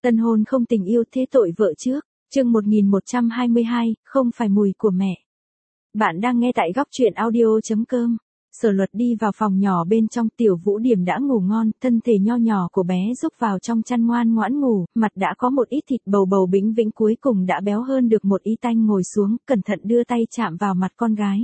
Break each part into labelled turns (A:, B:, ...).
A: Tân hôn không tình yêu thế tội vợ trước. Chương 1122, không phải mùi của mẹ. Bạn đang nghe tại góc truyện audio.com. Sở Luật đi vào phòng nhỏ bên trong, Tiểu Vũ Điểm đã ngủ ngon, thân thể nho nhỏ của bé rúc vào trong chăn ngoan ngoãn ngủ, mặt đã có một ít thịt bầu bầu bĩnh vĩnh, cuối cùng đã béo hơn được một ít. Tanh ngồi xuống, cẩn thận đưa tay chạm vào mặt con gái.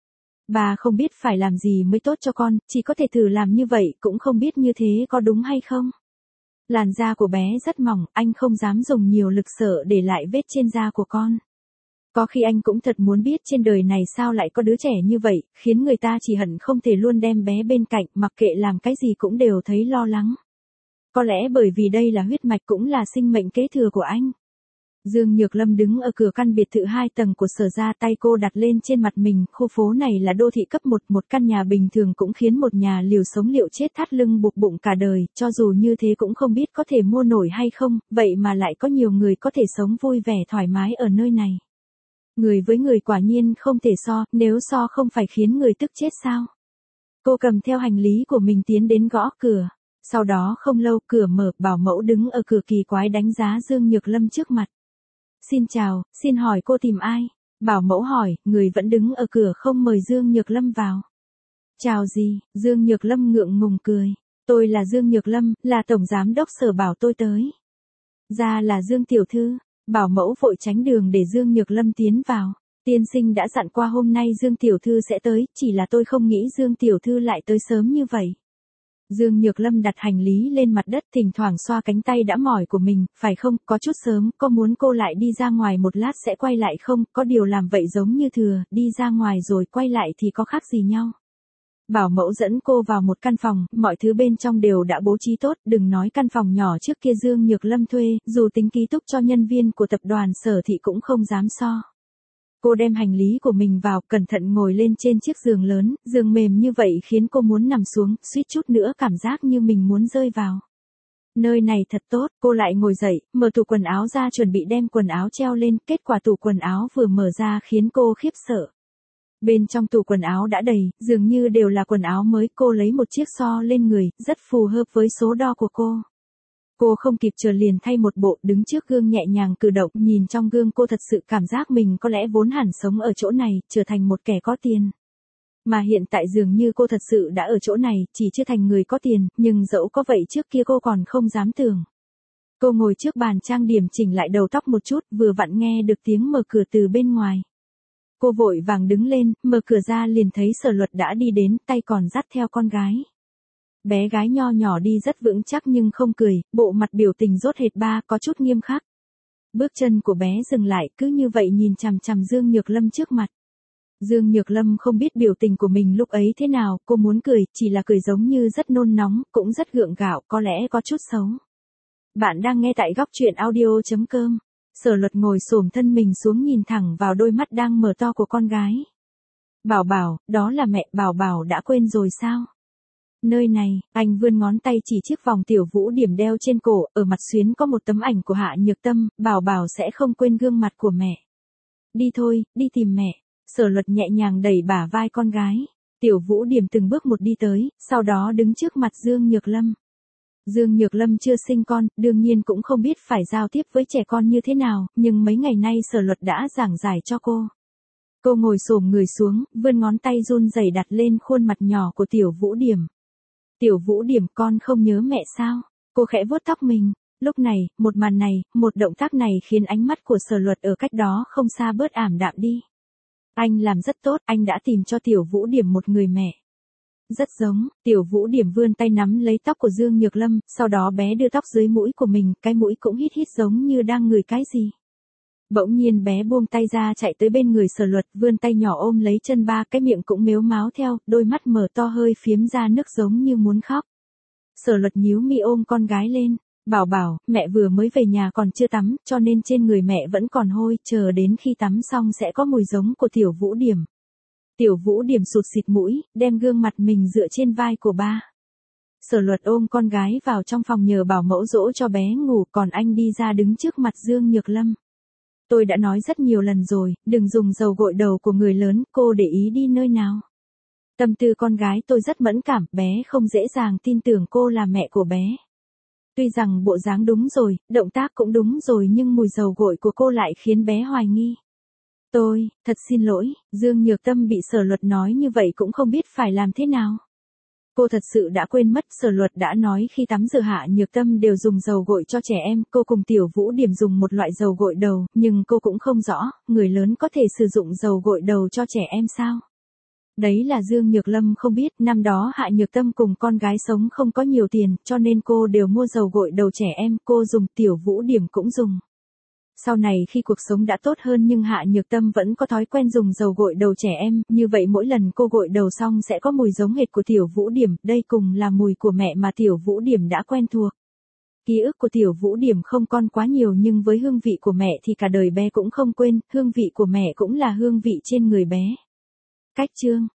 A: Bà không biết phải làm gì mới tốt cho con, chỉ có thể thử làm như vậy, cũng không biết như thế có đúng hay không. Làn da của bé rất mỏng, anh không dám dùng nhiều lực sợ để lại vết trên da của con. Có khi anh cũng thật muốn biết trên đời này sao lại có đứa trẻ như vậy, khiến người ta chỉ hận không thể luôn đem bé bên cạnh, mặc kệ làm cái gì cũng đều thấy lo lắng. Có lẽ bởi vì đây là huyết mạch cũng là sinh mệnh kế thừa của anh. Dương Nhược Lâm đứng ở cửa căn biệt thự 2 tầng của Sở gia, tay cô đặt lên trên mặt mình. Khu phố này là đô thị cấp 1, một căn nhà bình thường cũng khiến một nhà liều sống liều chết thắt lưng buộc bụng cả đời, cho dù như thế cũng không biết có thể mua nổi hay không, vậy mà lại có nhiều người có thể sống vui vẻ thoải mái ở nơi này. Người với người quả nhiên không thể so, nếu so không phải khiến người tức chết sao. Cô cầm theo hành lý của mình tiến đến gõ cửa. Sau đó không lâu cửa mở, bảo mẫu đứng ở cửa kỳ quái đánh giá Dương Nhược Lâm trước mặt. Xin chào, xin hỏi cô tìm ai? Bảo mẫu hỏi, người vẫn đứng ở cửa không mời Dương Nhược Lâm vào. Chào gì? Dương Nhược Lâm ngượng ngùng cười. Tôi là Dương Nhược Lâm, là tổng giám đốc Sở bảo tôi tới. Ra là Dương tiểu thư. Bảo mẫu vội tránh đường để Dương Nhược Lâm tiến vào. Tiên sinh đã dặn qua hôm nay Dương tiểu thư sẽ tới, chỉ là tôi không nghĩ Dương tiểu thư lại tới sớm như vậy. Dương Nhược Lâm đặt hành lý lên mặt đất, thỉnh thoảng xoa cánh tay đã mỏi của mình, phải không, có chút sớm, có muốn cô lại đi ra ngoài một lát sẽ quay lại không, có điều làm vậy giống như thừa, đi ra ngoài rồi quay lại thì có khác gì nhau. Bảo mẫu dẫn cô vào một căn phòng, mọi thứ bên trong đều đã bố trí tốt, đừng nói căn phòng nhỏ trước kia Dương Nhược Lâm thuê, dù tính ký túc cho nhân viên của tập đoàn Sở thì cũng không dám so. Cô đem hành lý của mình vào, cẩn thận ngồi lên trên chiếc giường lớn, giường mềm như vậy khiến cô muốn nằm xuống, suýt chút nữa cảm giác như mình muốn rơi vào. Nơi này thật tốt, cô lại ngồi dậy, mở tủ quần áo ra chuẩn bị đem quần áo treo lên, kết quả tủ quần áo vừa mở ra khiến cô khiếp sợ. Bên trong tủ quần áo đã đầy, dường như đều là quần áo mới, cô lấy một chiếc so lên người, rất phù hợp với số đo của cô. Cô không kịp chờ liền thay một bộ, đứng trước gương nhẹ nhàng cử động, nhìn trong gương cô thật sự cảm giác mình có lẽ vốn hẳn sống ở chỗ này, trở thành một kẻ có tiền. Mà hiện tại dường như cô thật sự đã ở chỗ này, chỉ chưa thành người có tiền, nhưng dẫu có vậy trước kia cô còn không dám tưởng. Cô ngồi trước bàn trang điểm chỉnh lại đầu tóc một chút, vừa vặn nghe được tiếng mở cửa từ bên ngoài. Cô vội vàng đứng lên, mở cửa ra liền thấy Sở Luật đã đi đến, tay còn dắt theo con gái. Bé gái nho nhỏ đi rất vững chắc nhưng không cười, bộ mặt biểu tình rốt hệt ba, có chút nghiêm khắc. Bước chân của bé dừng lại, cứ như vậy nhìn chằm chằm Dương Nhược Lâm trước mặt. Dương Nhược Lâm không biết biểu tình của mình lúc ấy thế nào, cô muốn cười, chỉ là cười giống như rất nôn nóng, cũng rất gượng gạo, có lẽ có chút xấu. Bạn đang nghe tại góc truyện audio.com. Sở Luật ngồi xổm thân mình xuống nhìn thẳng vào đôi mắt đang mở to của con gái. Bảo Bảo, đó là mẹ. Bảo Bảo đã quên rồi sao? Nơi này, anh vươn ngón tay chỉ chiếc vòng Tiểu Vũ Điểm đeo trên cổ, ở mặt xuyến có một tấm ảnh của Hạ Nhược Tâm, Bảo Bảo sẽ không quên gương mặt của mẹ. Đi thôi, đi tìm mẹ. Sở Luật nhẹ nhàng đẩy bả vai con gái. Tiểu Vũ Điểm từng bước một đi tới, sau đó đứng trước mặt Dương Nhược Lâm. Dương Nhược Lâm chưa sinh con, đương nhiên cũng không biết phải giao tiếp với trẻ con như thế nào, nhưng mấy ngày nay Sở Luật đã giảng giải cho cô. Cô ngồi xổm người xuống, vươn ngón tay run rẩy đặt lên khuôn mặt nhỏ của Tiểu Vũ Điểm. Tiểu Vũ Điểm, con không nhớ mẹ sao? Cô khẽ vuốt tóc mình. Lúc này, một màn này, một động tác này khiến ánh mắt của Sở Luật ở cách đó không xa bớt ảm đạm đi. Anh làm rất tốt, anh đã tìm cho Tiểu Vũ Điểm một người mẹ. Rất giống. Tiểu Vũ Điểm vươn tay nắm lấy tóc của Dương Nhược Lâm, sau đó bé đưa tóc dưới mũi của mình, cái mũi cũng hít hít giống như đang ngửi cái gì. Bỗng nhiên bé buông tay ra chạy tới bên người Sở Luật, vươn tay nhỏ ôm lấy chân ba, cái miệng cũng mếu máo theo, đôi mắt mở to hơi phiếm ra nước giống như muốn khóc. Sở Luật nhíu mi ôm con gái lên. Bảo Bảo, mẹ vừa mới về nhà còn chưa tắm, cho nên trên người mẹ vẫn còn hôi, chờ đến khi tắm xong sẽ có mùi giống của Tiểu Vũ Điểm. Tiểu Vũ Điểm sụt xịt mũi, đem gương mặt mình dựa trên vai của ba. Sở Luật ôm con gái vào trong phòng nhờ bảo mẫu dỗ cho bé ngủ, còn anh đi ra đứng trước mặt Dương Nhược Lâm. Tôi đã nói rất nhiều lần rồi, đừng dùng dầu gội đầu của người lớn, cô để ý đi nơi nào. Tâm tư con gái tôi rất mẫn cảm, bé không dễ dàng tin tưởng cô là mẹ của bé. Tuy rằng bộ dáng đúng rồi, động tác cũng đúng rồi nhưng mùi dầu gội của cô lại khiến bé hoài nghi. Tôi, thật xin lỗi, Dương Nhược Tâm bị Sở Luật nói như vậy cũng không biết phải làm thế nào. Cô thật sự đã quên mất Sở Luật đã nói khi tắm rửa Hạ Nhược Tâm đều dùng dầu gội cho trẻ em, cô cùng Tiểu Vũ Điểm dùng một loại dầu gội đầu, nhưng cô cũng không rõ, người lớn có thể sử dụng dầu gội đầu cho trẻ em sao? Đấy là Dương Nhược Lâm không biết, năm đó Hạ Nhược Tâm cùng con gái sống không có nhiều tiền, cho nên cô đều mua dầu gội đầu trẻ em, cô dùng, Tiểu Vũ Điểm cũng dùng. Sau này khi cuộc sống đã tốt hơn nhưng Hạ Nhược Tâm vẫn có thói quen dùng dầu gội đầu trẻ em, như vậy mỗi lần cô gội đầu xong sẽ có mùi giống hệt của Tiểu Vũ Điểm, đây cùng là mùi của mẹ mà Tiểu Vũ Điểm đã quen thuộc. Ký ức của Tiểu Vũ Điểm không còn quá nhiều nhưng với hương vị của mẹ thì cả đời bé cũng không quên, hương vị của mẹ cũng là hương vị trên người bé. Cách chương